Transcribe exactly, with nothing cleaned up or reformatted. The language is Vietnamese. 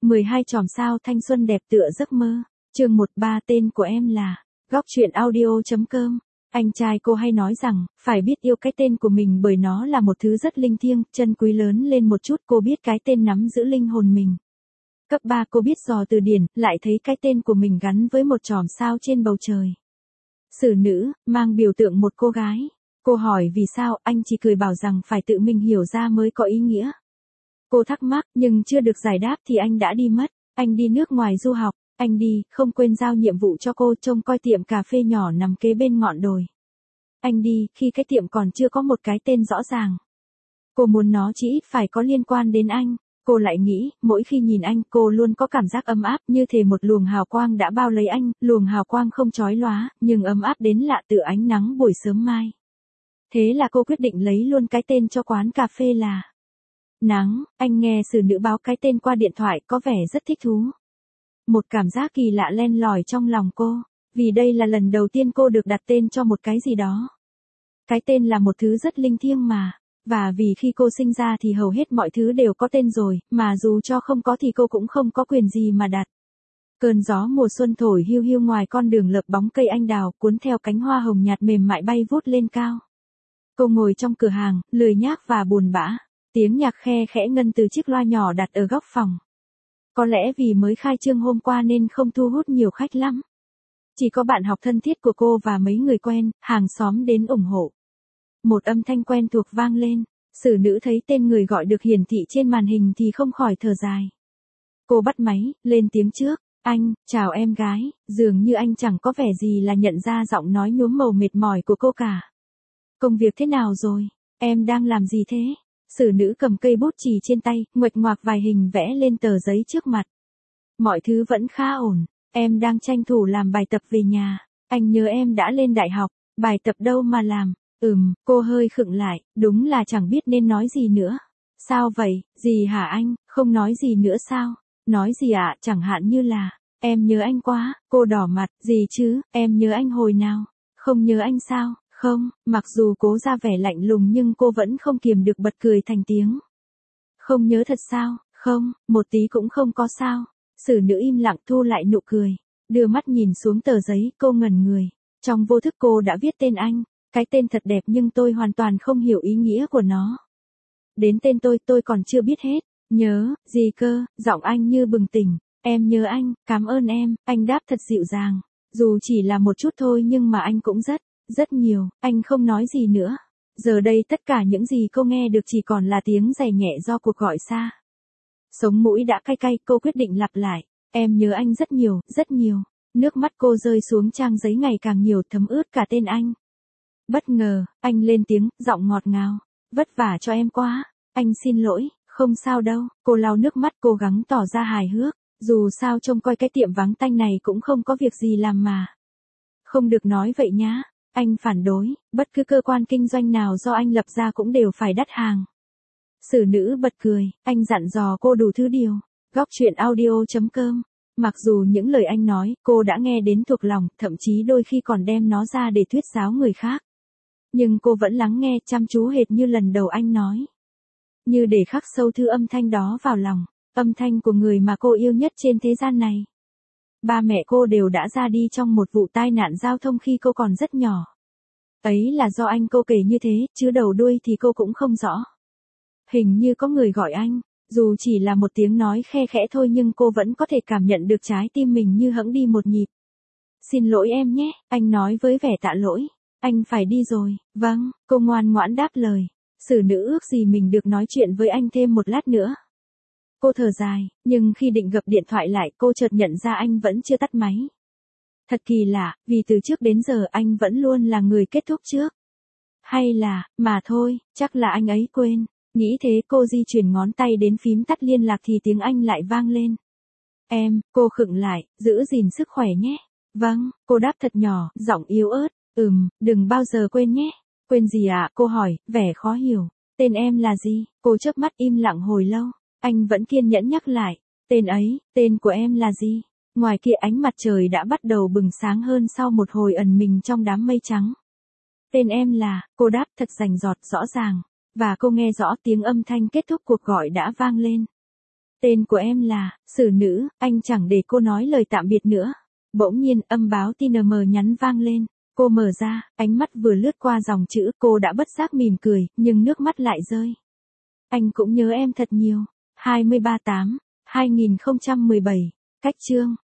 mười hai chòm sao thanh xuân đẹp tựa giấc mơ. Chương một ba tên của em là. Góc truyện audio chấm com. Anh trai cô hay nói rằng, phải biết yêu cái tên của mình bởi nó là một thứ rất linh thiêng, chân quý lớn lên một chút. Cô biết cái tên nắm giữ linh hồn mình. Cấp ba cô biết dò từ điển, lại thấy cái tên của mình gắn với một chòm sao trên bầu trời. Sử nữ, mang biểu tượng một cô gái. Cô hỏi vì sao, anh chỉ cười bảo rằng phải tự mình hiểu ra mới có ý nghĩa. Cô thắc mắc, nhưng chưa được giải đáp thì anh đã đi mất. Anh đi nước ngoài du học, anh đi, không quên giao nhiệm vụ cho cô trông coi tiệm cà phê nhỏ nằm kế bên ngọn đồi. Anh đi, khi cái tiệm còn chưa có một cái tên rõ ràng. Cô muốn nó chỉ ít phải có liên quan đến anh. Cô lại nghĩ, mỗi khi nhìn anh, cô luôn có cảm giác ấm áp, như thể một luồng hào quang đã bao lấy anh, luồng hào quang không chói lóa, nhưng ấm áp đến lạ tựa ánh nắng buổi sớm mai. Thế là cô quyết định lấy luôn cái tên cho quán cà phê là Nắng. Anh nghe sử nữ báo cái tên qua điện thoại, có vẻ rất thích thú. Một cảm giác kỳ lạ len lỏi trong lòng cô, vì đây là lần đầu tiên cô được đặt tên cho một cái gì đó. Cái tên là một thứ rất linh thiêng mà. Và vì khi cô sinh ra thì hầu hết mọi thứ đều có tên rồi, mà dù cho không có thì cô cũng không có quyền gì mà đặt. Cơn gió mùa xuân thổi hiu hiu ngoài con đường lợp bóng cây anh đào, cuốn theo cánh hoa hồng nhạt mềm mại bay vút lên cao. Cô ngồi trong cửa hàng, lười nhác và buồn bã. Tiếng nhạc khe khẽ ngân từ chiếc loa nhỏ đặt ở góc phòng. Có lẽ vì mới khai trương hôm qua nên không thu hút nhiều khách lắm. Chỉ có bạn học thân thiết của cô và mấy người quen, hàng xóm đến ủng hộ. Một âm thanh quen thuộc vang lên, sử nữ thấy tên người gọi được hiển thị trên màn hình thì không khỏi thở dài. Cô bắt máy, lên tiếng trước, anh, chào em gái, dường như anh chẳng có vẻ gì là nhận ra giọng nói nhuốm màu mệt mỏi của cô cả. Công việc thế nào rồi, em đang làm gì thế? Sử nữ cầm cây bút chì trên tay, nguệch ngoạc vài hình vẽ lên tờ giấy trước mặt. Mọi thứ vẫn khá ổn, em đang tranh thủ làm bài tập về nhà, anh nhớ em đã lên đại học, bài tập đâu mà làm. Ừm, cô hơi khựng lại, đúng là chẳng biết nên nói gì nữa. Sao vậy, gì hả anh, không nói gì nữa sao? Nói gì ạ, à? Chẳng hạn như là, em nhớ anh quá, cô đỏ mặt, gì chứ, em nhớ anh hồi nào? Không nhớ anh sao? Không, mặc dù cố ra vẻ lạnh lùng nhưng cô vẫn không kiềm được bật cười thành tiếng. Không nhớ thật sao? Không, một tí cũng không có sao. Sử nữ im lặng thu lại nụ cười, đưa mắt nhìn xuống tờ giấy, cô ngẩn người. Trong vô thức cô đã viết tên anh. Cái tên thật đẹp nhưng tôi hoàn toàn không hiểu ý nghĩa của nó. Đến tên tôi tôi còn chưa biết hết. Nhớ, gì cơ, giọng anh như bừng tỉnh. Em nhớ anh, cảm ơn em, anh đáp thật dịu dàng. Dù chỉ là một chút thôi nhưng mà anh cũng rất, rất nhiều, anh không nói gì nữa. Giờ đây tất cả những gì cô nghe được chỉ còn là tiếng giày nhẹ do cuộc gọi xa. Sống mũi đã cay cay, cô quyết định lặp lại. Em nhớ anh rất nhiều, rất nhiều. Nước mắt cô rơi xuống trang giấy ngày càng nhiều, thấm ướt cả tên anh. Bất ngờ, anh lên tiếng, giọng ngọt ngào. Vất vả cho em quá. Anh xin lỗi, không sao đâu. Cô lau nước mắt cố gắng tỏ ra hài hước. Dù sao trông coi cái tiệm vắng tanh này cũng không có việc gì làm mà. Không được nói vậy nhá. Anh phản đối, bất cứ cơ quan kinh doanh nào do anh lập ra cũng đều phải đắt hàng. Sử nữ bật cười, anh dặn dò cô đủ thứ điều. Góc truyện audio chấm com. Mặc dù những lời anh nói, cô đã nghe đến thuộc lòng, thậm chí đôi khi còn đem nó ra để thuyết giáo người khác. Nhưng cô vẫn lắng nghe chăm chú hệt như lần đầu anh nói. Như để khắc sâu thứ âm thanh đó vào lòng, âm thanh của người mà cô yêu nhất trên thế gian này. Ba mẹ cô đều đã ra đi trong một vụ tai nạn giao thông khi cô còn rất nhỏ. Ấy là do anh, cô kể như thế, chứ đầu đuôi thì cô cũng không rõ. Hình như có người gọi anh, dù chỉ là một tiếng nói khe khẽ thôi nhưng cô vẫn có thể cảm nhận được trái tim mình như hẫng đi một nhịp. Xin lỗi em nhé, anh nói với vẻ tạ lỗi. Anh phải đi rồi, vâng, cô ngoan ngoãn đáp lời. Sử nữ ước gì mình được nói chuyện với anh thêm một lát nữa. Cô thở dài, nhưng khi định gập điện thoại lại cô chợt nhận ra anh vẫn chưa tắt máy. Thật kỳ lạ, vì từ trước đến giờ anh vẫn luôn là người kết thúc trước. Hay là, mà thôi, chắc là anh ấy quên. Nghĩ thế cô di chuyển ngón tay đến phím tắt liên lạc thì tiếng anh lại vang lên. Em, cô khựng lại, giữ gìn sức khỏe nhé. Vâng, cô đáp thật nhỏ, giọng yếu ớt. Ừm, đừng bao giờ quên nhé. Quên gì ạ? À? Cô hỏi, vẻ khó hiểu. Tên em là gì? Cô chớp mắt im lặng hồi lâu. Anh vẫn kiên nhẫn nhắc lại. Tên ấy, tên của em là gì? Ngoài kia ánh mặt trời đã bắt đầu bừng sáng hơn sau một hồi ẩn mình trong đám mây trắng. Tên em là, cô đáp thật rành rọt rõ ràng. Và cô nghe rõ tiếng âm thanh kết thúc cuộc gọi đã vang lên. Tên của em là, xử nữ, anh chẳng để cô nói lời tạm biệt nữa. Bỗng nhiên âm báo tê en em nhắn vang lên. Cô mở ra, ánh mắt vừa lướt qua dòng chữ cô đã bất giác mỉm cười, nhưng nước mắt lại rơi. Anh cũng nhớ em thật nhiều. hai mươi ba tám hai nghìn không trăm mười bảy. Cách chương